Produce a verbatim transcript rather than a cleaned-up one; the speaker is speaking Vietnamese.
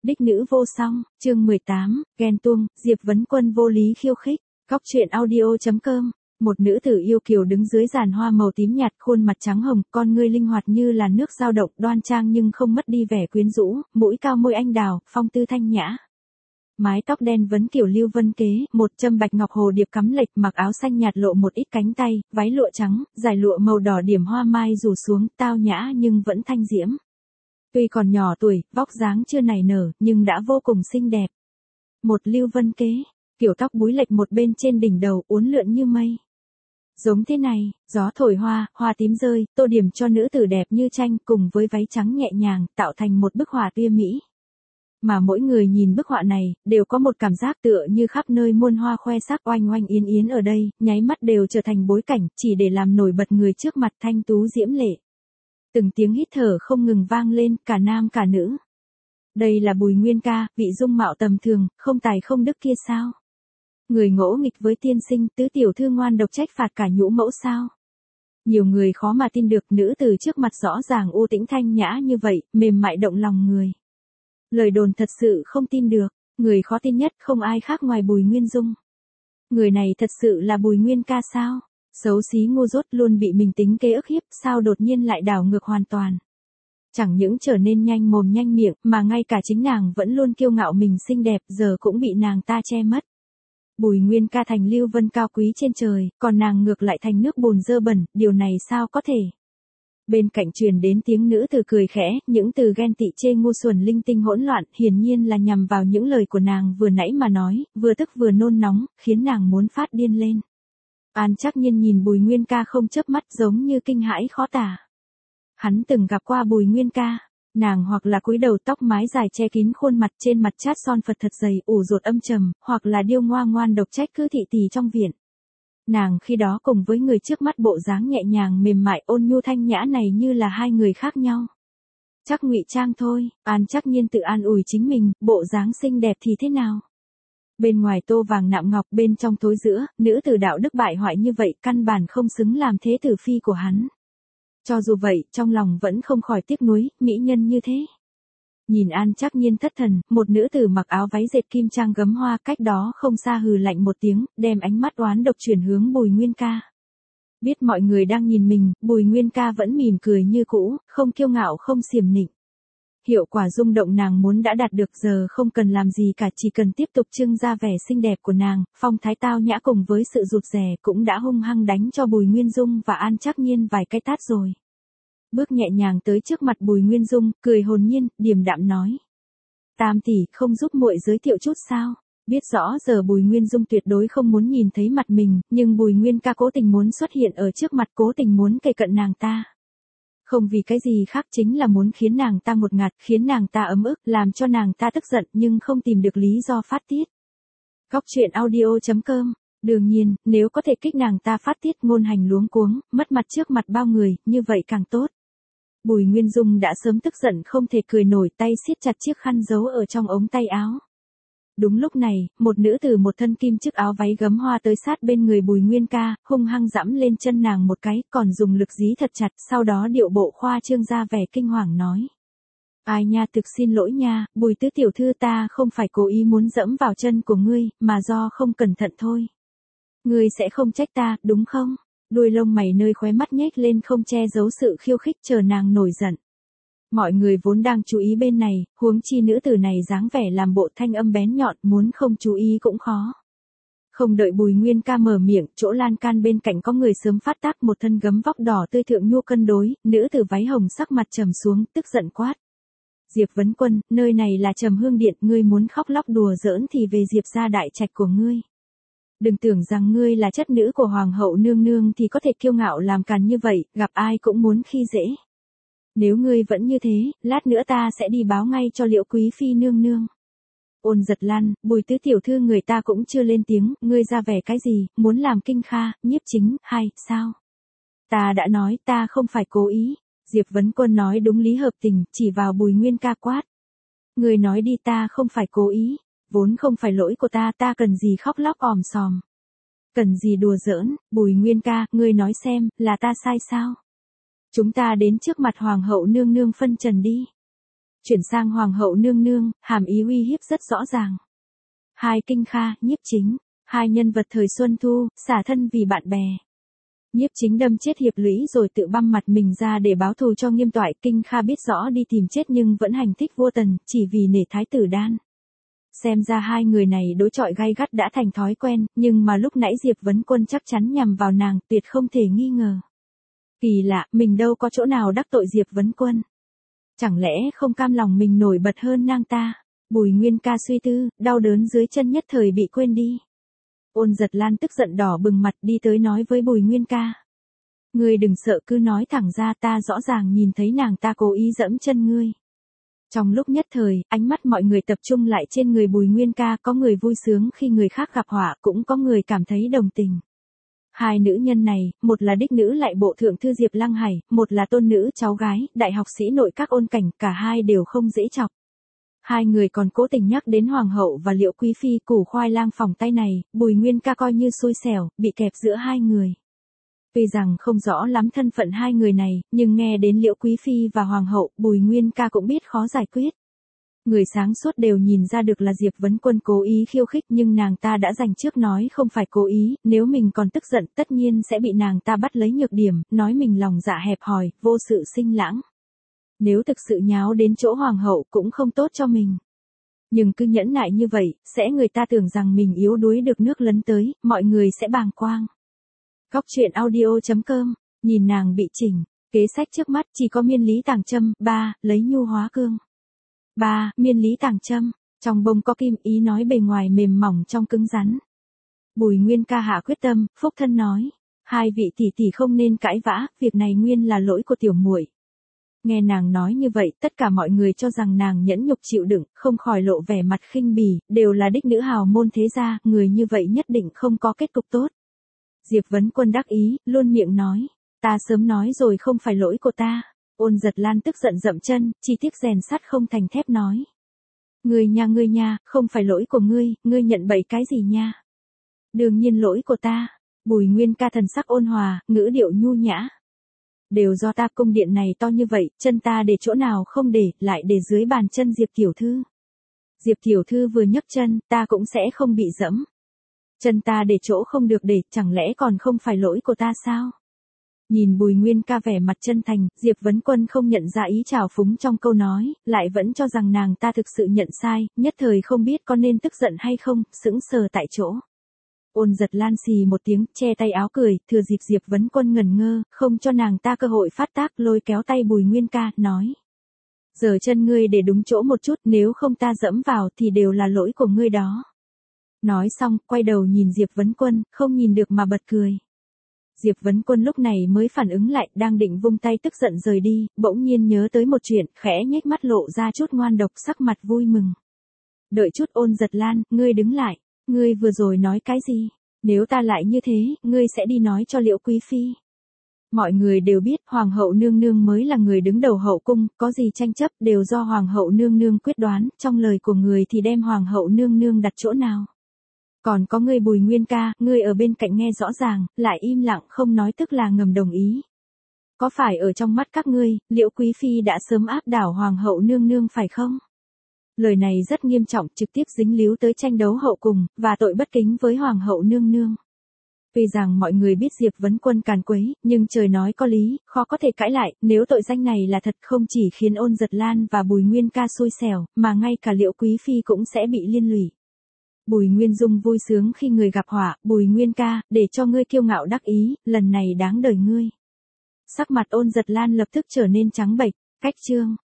Đích nữ vô song, chương mười tám, ghen tuông, Diệp Vấn Quân vô lý khiêu khích. Góc truyện audio chấm com. Một nữ tử yêu kiều đứng dưới giàn hoa màu tím nhạt, khuôn mặt trắng hồng, con ngươi linh hoạt như là nước dao động, đoan trang nhưng không mất đi vẻ quyến rũ, mũi cao môi anh đào, phong tư thanh nhã. Mái tóc đen vấn kiểu lưu vân kế, một châm bạch ngọc hồ điệp cắm lệch, mặc áo xanh nhạt lộ một ít cánh tay, váy lụa trắng, dài lụa màu đỏ điểm hoa mai rủ xuống, tao nhã nhưng vẫn thanh diễm. Tuy còn nhỏ tuổi, vóc dáng chưa nảy nở, nhưng đã vô cùng xinh đẹp. Một lưu vân kế, kiểu tóc búi lệch một bên trên đỉnh đầu, uốn lượn như mây. Giống thế này, gió thổi hoa, hoa tím rơi, tô điểm cho nữ tử đẹp như tranh, cùng với váy trắng nhẹ nhàng, tạo thành một bức họa tuyệt mỹ. Mà mỗi người nhìn bức họa này, đều có một cảm giác tựa như khắp nơi muôn hoa khoe sắc, oanh oanh yến yến ở đây, nháy mắt đều trở thành bối cảnh, chỉ để làm nổi bật người trước mặt thanh tú diễm lệ. Từng tiếng hít thở không ngừng vang lên, cả nam cả nữ. Đây là Bùi Nguyên Ca, vị dung mạo tầm thường, không tài không đức kia sao? Người ngỗ nghịch với tiên sinh, tứ tiểu thư ngoan độc trách phạt cả nhũ mẫu sao? Nhiều người khó mà tin được, nữ từ trước mặt rõ ràng u tĩnh thanh nhã như vậy, mềm mại động lòng người. Lời đồn thật sự không tin được, người khó tin nhất không ai khác ngoài Bùi Nguyên Dung. Người này thật sự là Bùi Nguyên Ca sao? Xấu xí ngu dốt, luôn bị mình tính kế ức hiếp, sao đột nhiên lại đảo ngược hoàn toàn. Chẳng những trở nên nhanh mồm nhanh miệng, mà ngay cả chính nàng vẫn luôn kiêu ngạo mình xinh đẹp, giờ cũng bị nàng ta che mất. Bùi Nguyên Ca thành lưu vân cao quý trên trời, còn nàng ngược lại thành nước bùn dơ bẩn, điều này sao có thể? Bên cạnh truyền đến tiếng nữ tử cười khẽ, những từ ghen tị chê ngu xuẩn linh tinh hỗn loạn, hiển nhiên là nhằm vào những lời của nàng vừa nãy mà nói, vừa tức vừa nôn nóng, khiến nàng muốn phát điên lên. An Trác Nhiên nhìn Bùi Nguyên Ca không chớp mắt, giống như kinh hãi khó tả. Hắn từng gặp qua Bùi Nguyên Ca, nàng hoặc là cúi đầu tóc mái dài che kín khuôn mặt, trên mặt chát son Phật thật dày, ủ rột âm trầm, hoặc là điêu ngoa ngoan độc trách cứ thị tỳ trong viện. Nàng khi đó cùng với người trước mắt bộ dáng nhẹ nhàng mềm mại ôn nhu thanh nhã này như là hai người khác nhau. Chắc ngụy trang thôi, An Trác Nhiên tự an ủi chính mình, bộ dáng xinh đẹp thì thế nào? Bên ngoài tô vàng nạm ngọc, bên trong thối giữa, nữ tử đạo đức bại hoại như vậy, căn bản không xứng làm thế tử phi của hắn. Cho dù vậy, trong lòng vẫn không khỏi tiếc nuối, mỹ nhân như thế. Nhìn An Trác Nhiên thất thần, một nữ tử mặc áo váy dệt kim trang gấm hoa cách đó không xa hừ lạnh một tiếng, đem ánh mắt oán độc chuyển hướng Bùi Nguyên Ca. Biết mọi người đang nhìn mình, Bùi Nguyên Ca vẫn mỉm cười như cũ, không kiêu ngạo không xiểm nịnh. Hiệu quả rung động nàng muốn đã đạt được, giờ không cần làm gì cả, chỉ cần tiếp tục trưng ra vẻ xinh đẹp của nàng, phong thái tao nhã cùng với sự rụt rè cũng đã hung hăng đánh cho Bùi Nguyên Dung và An Trác Nhiên vài cái tát rồi. Bước nhẹ nhàng tới trước mặt Bùi Nguyên Dung, cười hồn nhiên, điềm đạm nói. Tam tỷ, không giúp muội giới thiệu chút sao? Biết rõ giờ Bùi Nguyên Dung tuyệt đối không muốn nhìn thấy mặt mình, nhưng Bùi Nguyên Ca cố tình muốn xuất hiện ở trước mặt, cố tình muốn kề cận nàng ta. Không vì cái gì khác, chính là muốn khiến nàng ta ngột ngạt, khiến nàng ta ấm ức, làm cho nàng ta tức giận nhưng không tìm được lý do phát tiết. Góc truyện audio chấm com. Đương nhiên, nếu có thể kích nàng ta phát tiết ngôn hành luống cuống, mất mặt trước mặt bao người, như vậy càng tốt. Bùi Nguyên Dung đã sớm tức giận không thể cười nổi, tay siết chặt chiếc khăn giấu ở trong ống tay áo. Đúng lúc này, một nữ tử một thân kim chiếc áo váy gấm hoa tới sát bên người Bùi Nguyên Ca, hung hăng giẫm lên chân nàng một cái, còn dùng lực dí thật chặt, sau đó điệu bộ khoa trương ra vẻ kinh hoàng nói. Ai nha, thực xin lỗi nha, Bùi tứ tiểu thư, ta không phải cố ý muốn dẫm vào chân của ngươi, mà do không cẩn thận thôi. Ngươi sẽ không trách ta, đúng không? Đuôi lông mày nơi khóe mắt nhếch lên không che giấu sự khiêu khích, chờ nàng nổi giận. Mọi người vốn đang chú ý bên này, huống chi nữ tử này dáng vẻ làm bộ thanh âm bén nhọn, muốn không chú ý cũng khó. Không đợi Bùi Nguyên Ca mở miệng, chỗ lan can bên cạnh có người sớm phát tác, một thân gấm vóc đỏ tươi thượng nhu cân đối, nữ tử váy hồng sắc mặt trầm xuống, tức giận quát. Diệp Vấn Quân, nơi này là Trầm Hương Điện, ngươi muốn khóc lóc đùa giỡn thì về Diệp gia đại trạch của ngươi. Đừng tưởng rằng ngươi là chất nữ của Hoàng hậu nương nương thì có thể kiêu ngạo làm càn như vậy, gặp ai cũng muốn khi dễ. Nếu ngươi vẫn như thế, lát nữa ta sẽ đi báo ngay cho Liễu quý phi nương nương. Ôn Giật Lan, Bùi tứ tiểu thư, người ta cũng chưa lên tiếng, ngươi ra vẻ cái gì, muốn làm kinh kha, nhiếp chính, hay, sao? Ta đã nói, ta không phải cố ý. Diệp Vấn Quân nói đúng lý hợp tình, chỉ vào Bùi Nguyên Ca quát. Ngươi nói đi, ta không phải cố ý. Vốn không phải lỗi của ta, ta cần gì khóc lóc òm sòm. Cần gì đùa giỡn, Bùi Nguyên Ca, ngươi nói xem, là ta sai sao? Chúng ta đến trước mặt Hoàng hậu nương nương phân trần đi. chuyển sang hoàng hậu nương nương, hàm ý uy hiếp rất rõ ràng. Hai Kinh Kha, Nhiếp Chính, hai nhân vật thời Xuân Thu, xả thân vì bạn bè. Nhiếp Chính đâm chết Hiệp Lũy rồi tự băm mặt mình ra để báo thù cho Nghiêm Toại. Kinh Kha biết rõ đi tìm chết nhưng vẫn hành thích vua Tần, chỉ vì nể thái tử Đan. Xem ra hai người này đối chọi gay gắt đã thành thói quen, nhưng mà lúc nãy Diệp Vấn Quân chắc chắn nhằm vào nàng, tuyệt không thể nghi ngờ. Kỳ lạ, mình đâu có chỗ nào đắc tội Diệp Vấn Quân. Chẳng lẽ không cam lòng mình nổi bật hơn nàng ta? Bùi Nguyên Ca suy tư, đau đớn dưới chân nhất thời bị quên đi. Ôn Giật Lan tức giận đỏ bừng mặt đi tới nói với Bùi Nguyên Ca. Ngươi đừng sợ, cứ nói thẳng ra, ta rõ ràng nhìn thấy nàng ta cố ý dẫm chân ngươi. Trong lúc nhất thời, ánh mắt mọi người tập trung lại trên người Bùi Nguyên Ca, có người vui sướng khi người khác gặp họa, cũng có người cảm thấy đồng tình. Hai nữ nhân này, một là đích nữ lại bộ thượng thư Diệp Lăng Hải, một là tôn nữ cháu gái, đại học sĩ nội các Ôn Cảnh, cả hai đều không dễ chọc. Hai người còn cố tình nhắc đến hoàng hậu và Liễu Quý phi, củ khoai lang phỏng tay này, Bùi Nguyên Ca coi như xui xẻo, bị kẹp giữa hai người. Tuy rằng không rõ lắm thân phận hai người này, nhưng nghe đến Liễu Quý phi và hoàng hậu, Bùi Nguyên Ca cũng biết khó giải quyết. Người sáng suốt đều nhìn ra được là Diệp Vấn Quân cố ý khiêu khích, nhưng nàng ta đã dành trước nói không phải cố ý, nếu mình còn tức giận tất nhiên sẽ bị nàng ta bắt lấy nhược điểm, nói mình lòng dạ hẹp hòi, vô sự sinh lãng. Nếu thực sự nháo đến chỗ hoàng hậu cũng không tốt cho mình. Nhưng cứ nhẫn nại như vậy, sẽ người ta tưởng rằng mình yếu đuối được nước lấn tới, mọi người sẽ bàng quang. Góc truyện audio chấm com, nhìn nàng bị chỉnh, kế sách trước mắt chỉ có miên lý tàng châm, ba, lấy nhu hóa cương. ba. Miên lý tàng châm, trong bông có kim, ý nói bề ngoài mềm mỏng trong cứng rắn. Bùi Nguyên Ca hạ quyết tâm, phúc thân nói, hai vị tỷ tỷ không nên cãi vã, việc này nguyên là lỗi của tiểu muội. Nghe nàng nói như vậy, tất cả mọi người cho rằng nàng nhẫn nhục chịu đựng, không khỏi lộ vẻ mặt khinh bỉ, đều là đích nữ hào môn thế gia, người như vậy nhất định không có kết cục tốt. Diệp Vấn Quân đắc ý, luôn miệng nói, ta sớm nói rồi không phải lỗi của ta. Ôn Giật Lan tức giận dậm chân, chỉ tiếc rèn sắt không thành thép nói. Ngươi nha ngươi nha, không phải lỗi của ngươi, ngươi nhận bậy cái gì nha? Đương nhiên lỗi của ta. Bùi Nguyên Ca thần sắc ôn hòa, ngữ điệu nhu nhã. Đều do ta, cung điện này to như vậy, chân ta để chỗ nào không để, lại để dưới bàn chân Diệp tiểu thư. Diệp tiểu thư vừa nhấc chân, ta cũng sẽ không bị dẫm. Chân ta để chỗ không được để, chẳng lẽ còn không phải lỗi của ta sao? Nhìn Bùi Nguyên Ca vẻ mặt chân thành, Diệp Vấn Quân không nhận ra ý trào phúng trong câu nói, lại vẫn cho rằng nàng ta thực sự nhận sai, nhất thời không biết có nên tức giận hay không, sững sờ tại chỗ. Ôn Giật Lan xì một tiếng, che tay áo cười, thừa dịp Diệp Vấn Quân ngẩn ngơ, không cho nàng ta cơ hội phát tác, lôi kéo tay Bùi Nguyên Ca, nói. Giờ chân ngươi để đúng chỗ một chút, nếu không ta dẫm vào thì đều là lỗi của ngươi đó. Nói xong, quay đầu nhìn Diệp Vấn Quân, không nhìn được mà bật cười. Diệp Vấn Quân lúc này mới phản ứng lại, đang định vung tay tức giận rời đi, bỗng nhiên nhớ tới một chuyện, khẽ nhếch mắt lộ ra chút ngoan độc, sắc mặt vui mừng. Đợi chút. Ôn Giật Lan, ngươi đứng lại, ngươi vừa rồi nói cái gì? Nếu ta lại như thế, ngươi sẽ đi nói cho Liễu Quý phi. Mọi người đều biết, hoàng hậu nương nương mới là người đứng đầu hậu cung, có gì tranh chấp đều do hoàng hậu nương nương quyết đoán, trong lời của người thì đem hoàng hậu nương nương đặt chỗ nào. Còn có ngươi Bùi Nguyên Ca, ngươi ở bên cạnh nghe rõ ràng, lại im lặng không nói tức là ngầm đồng ý. Có phải ở trong mắt các ngươi, Liễu Quý phi đã sớm áp đảo hoàng hậu nương nương phải không? Lời này rất nghiêm trọng, trực tiếp dính líu tới tranh đấu hậu cung, và tội bất kính với hoàng hậu nương nương. Tuy rằng mọi người biết Diệp Vấn Quân càn quấy, nhưng trời nói có lý, khó có thể cãi lại, nếu tội danh này là thật không chỉ khiến Ôn Giật Lan và Bùi Nguyên Ca xui xẻo, mà ngay cả Liễu Quý phi cũng sẽ bị liên lụy. Bùi Nguyên Dung vui sướng khi người gặp họa, Bùi Nguyên Ca, để cho ngươi kiêu ngạo đắc ý, lần này đáng đời ngươi. Sắc mặt Ôn Giật Lan lập tức trở nên trắng bệch, cách chương.